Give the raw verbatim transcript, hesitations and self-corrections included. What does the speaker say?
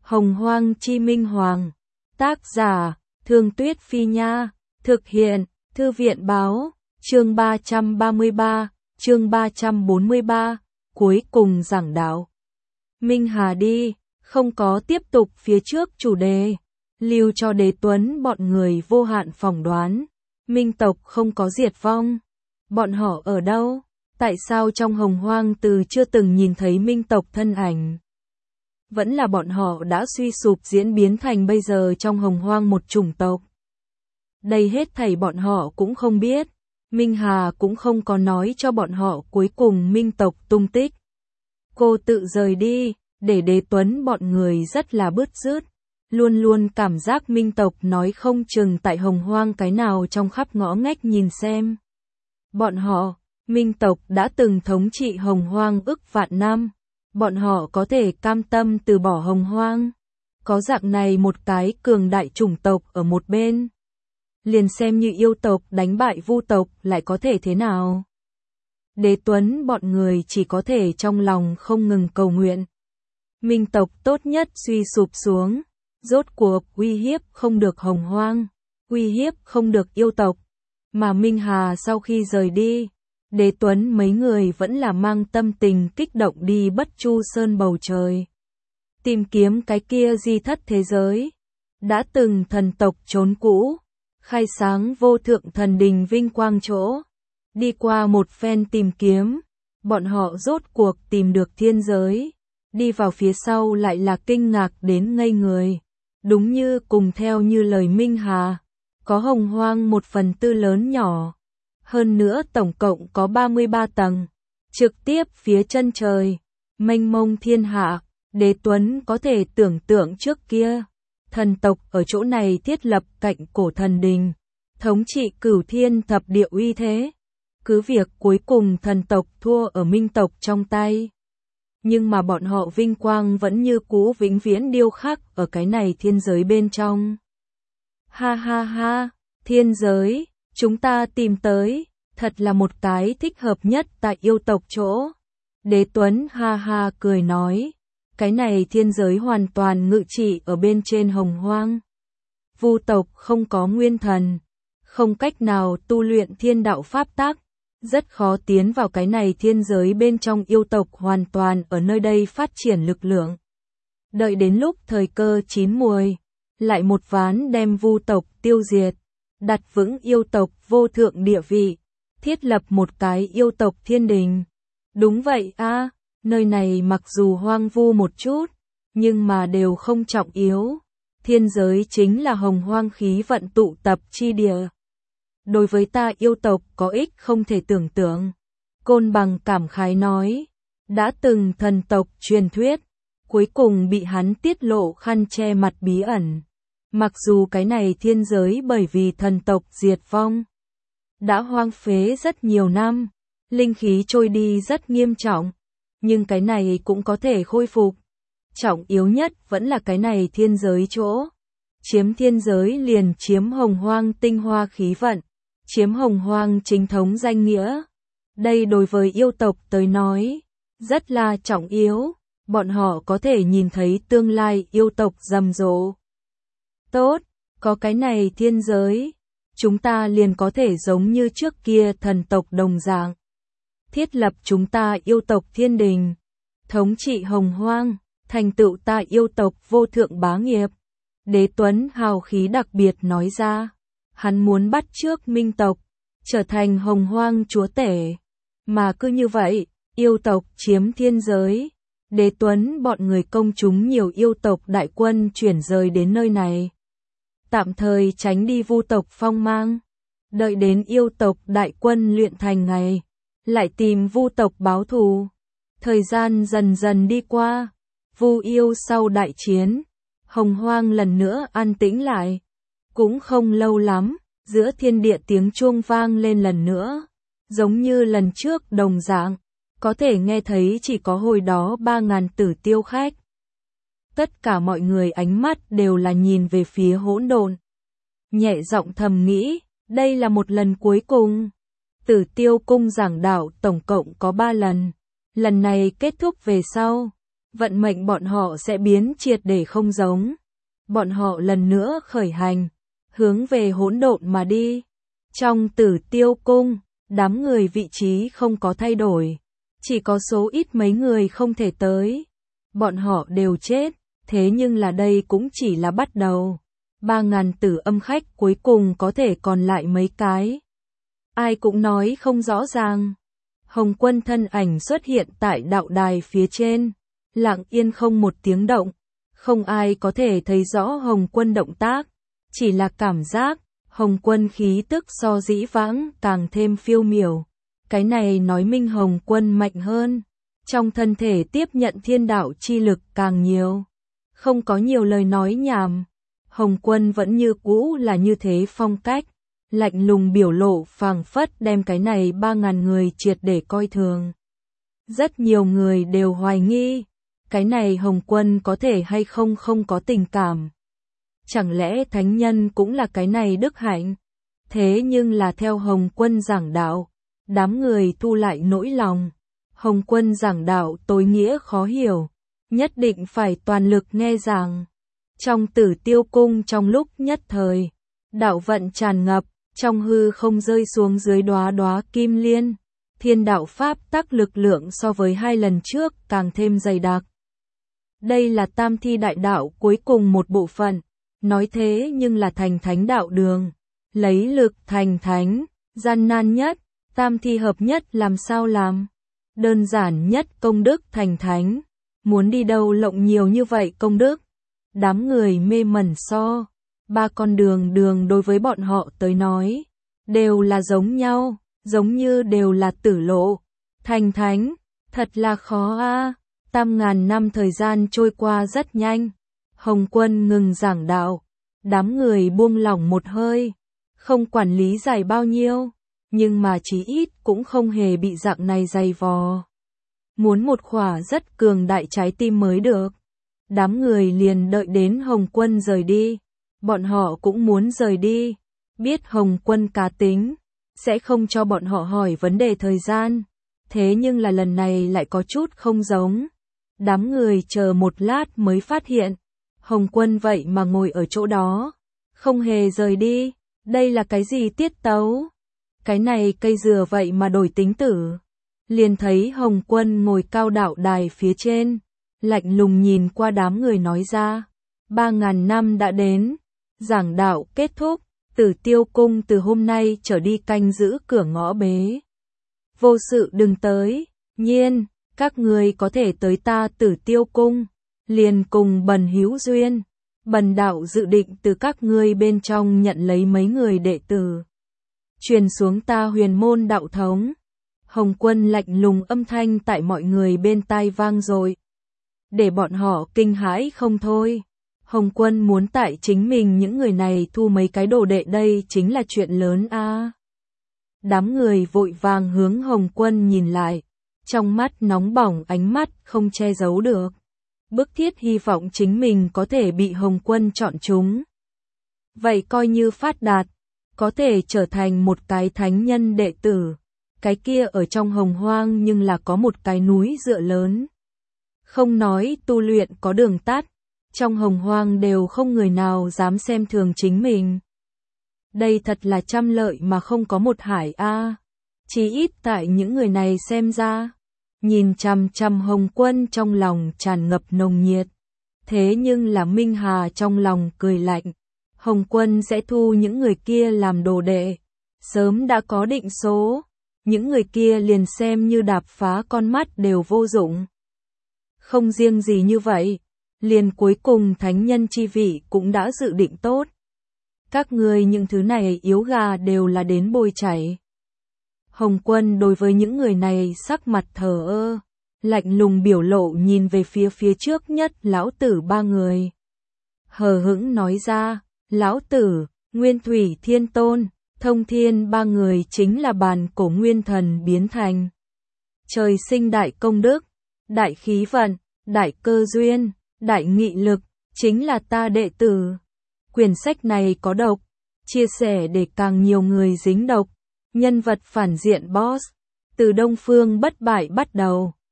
Hồng Hoang Chi Minh Hoàng. Tác giả, Thương Tuyết Phi Nha. Thực hiện, Thư viện Báo. Chương ba trăm ba mươi ba, chương ba trăm bốn mươi ba, cuối cùng giảng đạo. Minh Hà đi, không có tiếp tục phía trước chủ đề, lưu cho Đế Tuấn bọn người vô hạn phỏng đoán. Minh tộc không có diệt vong. Bọn họ ở đâu? Tại sao trong Hồng Hoang từ chưa từng nhìn thấy Minh tộc thân ảnh? Vẫn là bọn họ đã suy sụp diễn biến thành bây giờ trong Hồng Hoang một chủng tộc? Đây hết thảy bọn họ cũng không biết. Minh Hà cũng không có nói cho bọn họ cuối cùng Minh tộc tung tích. Cô tự rời đi, để Đế Tuấn bọn người rất là bứt rứt. Luôn luôn cảm giác Minh tộc nói không chừng tại Hồng Hoang cái nào trong khắp ngõ ngách nhìn xem. Bọn họ, Minh tộc đã từng thống trị Hồng Hoang ức vạn năm. Bọn họ có thể cam tâm từ bỏ Hồng Hoang. Có dạng này một cái cường đại chủng tộc ở một bên. Liền xem như yêu tộc đánh bại vu tộc lại có thể thế nào? Đế Tuấn bọn người chỉ có thể trong lòng không ngừng cầu nguyện. Minh tộc tốt nhất suy sụp xuống. Rốt cuộc uy hiếp không được Hồng Hoang. Uy hiếp không được yêu tộc. Mà Minh Hà sau khi rời đi, Đế Tuấn mấy người vẫn là mang tâm tình kích động đi Bất Chu Sơn bầu trời. Tìm kiếm cái kia di thất thế giới. Đã từng thần tộc trốn cũ. Khai sáng vô thượng thần đình vinh quang chỗ. Đi qua một phen tìm kiếm. Bọn họ rốt cuộc tìm được thiên giới. Đi vào phía sau lại là kinh ngạc đến ngây người. Đúng như cùng theo như lời Minh Hà. Có Hồng Hoang một phần tư lớn nhỏ. Hơn nữa tổng cộng có ba mươi ba tầng. Trực tiếp phía chân trời. Mênh mông thiên hạ. Đế Tuấn có thể tưởng tượng trước kia. Thần tộc ở chỗ này thiết lập cạnh cổ thần đình. Thống trị cửu thiên thập địa uy thế. Cứ việc cuối cùng thần tộc thua ở Minh tộc trong tay. Nhưng mà bọn họ vinh quang vẫn như cũ vĩnh viễn điêu khắc ở cái này thiên giới bên trong. Ha ha ha, thiên giới, chúng ta tìm tới, thật là một cái thích hợp nhất tại yêu tộc chỗ. Đế Tuấn ha ha cười nói, cái này thiên giới hoàn toàn ngự trị ở bên trên Hồng Hoang. Vu tộc không có nguyên thần, không cách nào tu luyện thiên đạo pháp tắc. Rất khó tiến vào cái này thiên giới bên trong yêu tộc hoàn toàn ở nơi đây phát triển lực lượng. Đợi đến lúc thời cơ chín muồi, lại một ván đem vu tộc tiêu diệt, đặt vững yêu tộc vô thượng địa vị, thiết lập một cái yêu tộc thiên đình. Đúng vậy a, à, nơi này mặc dù hoang vu một chút, nhưng mà đều không trọng yếu. Thiên giới chính là Hồng Hoang khí vận tụ tập chi địa. Đối với ta yêu tộc có ích không thể tưởng tượng. Côn Bằng cảm khái nói, đã từng thần tộc truyền thuyết, cuối cùng bị hắn tiết lộ khăn che mặt bí ẩn. Mặc dù cái này thiên giới bởi vì thần tộc diệt vong, đã hoang phế rất nhiều năm, linh khí trôi đi rất nghiêm trọng, nhưng cái này cũng có thể khôi phục. Trọng yếu nhất vẫn là cái này thiên giới chỗ. Chiếm thiên giới liền chiếm Hồng Hoang tinh hoa khí vận. Chiếm Hồng Hoang chính thống danh nghĩa. Đây đối với yêu tộc tới nói, rất là trọng yếu. Bọn họ có thể nhìn thấy tương lai yêu tộc rầm rộ. Tốt, có cái này thiên giới, chúng ta liền có thể giống như trước kia thần tộc đồng dạng. Thiết lập chúng ta yêu tộc thiên đình, thống trị Hồng Hoang, thành tựu ta yêu tộc vô thượng bá nghiệp. Đế Tuấn hào khí đặc biệt nói ra. Hắn muốn bắt chước Minh tộc, trở thành Hồng Hoang chúa tể. Mà cứ như vậy, yêu tộc chiếm thiên giới. Đế Tuấn bọn người công chúng nhiều yêu tộc đại quân chuyển rời đến nơi này. Tạm thời tránh đi vu tộc phong mang. Đợi đến yêu tộc đại quân luyện thành ngày, lại tìm vu tộc báo thù. Thời gian dần dần đi qua. Vu yêu sau đại chiến, Hồng Hoang lần nữa an tĩnh lại. Cũng không lâu lắm, giữa thiên địa tiếng chuông vang lên lần nữa, giống như lần trước đồng dạng, có thể nghe thấy chỉ có hồi đó ba ngàn tử tiêu khách. Tất cả mọi người ánh mắt đều là nhìn về phía hỗn độn. Nhẹ giọng thầm nghĩ, đây là một lần cuối cùng. Tử tiêu cung giảng đạo tổng cộng có ba lần, lần này kết thúc về sau, vận mệnh bọn họ sẽ biến triệt để không giống. Bọn họ lần nữa khởi hành, hướng về hỗn độn mà đi. Trong Tử Tiêu Cung, đám người vị trí không có thay đổi, chỉ có số ít mấy người không thể tới. Bọn họ đều chết, thế nhưng là đây cũng chỉ là bắt đầu. Ba ngàn tử âm khách cuối cùng có thể còn lại mấy cái. Ai cũng nói không rõ ràng. Hồng Quân thân ảnh xuất hiện tại đạo đài phía trên, lặng yên không một tiếng động. Không ai có thể thấy rõ Hồng Quân động tác, chỉ là cảm giác, Hồng Quân khí tức so dĩ vãng càng thêm phiêu miểu. Cái này nói minh Hồng Quân mạnh hơn, trong thân thể tiếp nhận thiên đạo chi lực càng nhiều. Không có nhiều lời nói nhảm, Hồng Quân vẫn như cũ là như thế phong cách, lạnh lùng biểu lộ phảng phất đem cái này ba ngàn người triệt để coi thường. Rất nhiều người đều hoài nghi, cái này Hồng Quân có thể hay không không có tình cảm. Chẳng lẽ thánh nhân cũng là cái này đức hạnh? Thế nhưng là theo Hồng Quân giảng đạo, đám người thu lại nỗi lòng. Hồng Quân giảng đạo tối nghĩa khó hiểu, nhất định phải toàn lực nghe giảng. Trong Tử Tiêu Cung trong lúc nhất thời, đạo vận tràn ngập, trong hư không rơi xuống dưới đóa đóa kim liên. Thiên đạo pháp tắc lực lượng so với hai lần trước càng thêm dày đặc. Đây là tam thi đại đạo cuối cùng một bộ phận, nói thế nhưng là thành thánh đạo đường. Lấy lực thành thánh, gian nan nhất, tam thi hợp nhất làm sao làm? Đơn giản nhất công đức thành thánh, muốn đi đâu lộng nhiều như vậy công đức? Đám người mê mẩn so, ba con đường đường đối với bọn họ tới nói, đều là giống nhau, giống như đều là tử lộ. Thành thánh, thật là khó a. Tam ngàn năm thời gian trôi qua rất nhanh, Hồng Quân ngừng giảng đạo, đám người buông lỏng một hơi, không quản lý dài bao nhiêu, nhưng mà chí ít cũng không hề bị dạng này dày vò. Muốn một khỏa rất cường đại trái tim mới được. Đám người liền đợi đến Hồng Quân rời đi, bọn họ cũng muốn rời đi, biết Hồng Quân cá tính, sẽ không cho bọn họ hỏi vấn đề thời gian, thế nhưng là lần này lại có chút không giống. Đám người chờ một lát mới phát hiện, Hồng Quân vậy mà ngồi ở chỗ đó, không hề rời đi, đây là cái gì tiết tấu? Cái này cây dừa vậy mà đổi tính tử. Liền thấy Hồng Quân ngồi cao đạo đài phía trên, lạnh lùng nhìn qua đám người nói ra, ba ngàn năm đã đến, giảng đạo kết thúc, Tử Tiêu Cung từ hôm nay trở đi canh giữ cửa ngõ bế. Vô sự đừng tới, nhiên, các người có thể tới ta Tử Tiêu Cung, liền cùng Bần hữu duyên, Bần đạo dự định từ các ngươi bên trong nhận lấy mấy người đệ tử, truyền xuống ta huyền môn đạo thống. Hồng Quân lạnh lùng âm thanh tại mọi người bên tai vang rồi, để bọn họ kinh hãi không thôi. Hồng Quân muốn tại chính mình những người này thu mấy cái đồ đệ đây chính là chuyện lớn a. À. Đám người vội vàng hướng Hồng Quân nhìn lại, trong mắt nóng bỏng ánh mắt không che giấu được. Bức thiết hy vọng chính mình có thể bị Hồng Quân chọn chúng. Vậy coi như phát đạt, có thể trở thành một cái thánh nhân đệ tử. Cái kia ở trong hồng hoang nhưng là có một cái núi dựa lớn. Không nói tu luyện có đường tắt, trong hồng hoang đều không người nào dám xem thường chính mình. Đây thật là trăm lợi mà không có một hại a. À. Chỉ ít tại những người này xem ra, nhìn chằm chằm Hồng Quân trong lòng tràn ngập nồng nhiệt. Thế nhưng là Minh Hà trong lòng cười lạnh, Hồng Quân sẽ thu những người kia làm đồ đệ, sớm đã có định số. Những người kia liền xem như đạp phá con mắt đều vô dụng. Không riêng gì như vậy, liền cuối cùng thánh nhân chi vị cũng đã dự định tốt. Các ngươi những thứ này yếu gà đều là đến bôi chảy. Hồng Quân đối với những người này sắc mặt thờ ơ, lạnh lùng biểu lộ nhìn về phía phía trước nhất lão tử ba người. Hờ hững nói ra, lão tử, Nguyên Thủy Thiên Tôn, Thông Thiên ba người chính là bàn cổ nguyên thần biến thành. Trời sinh đại công đức, đại khí vận, đại cơ duyên, đại nghị lực, chính là ta đệ tử. Quyển sách này có độc, chia sẻ để càng nhiều người dính độc. Nhân vật phản diện boss, từ Đông Phương bất bại bắt đầu.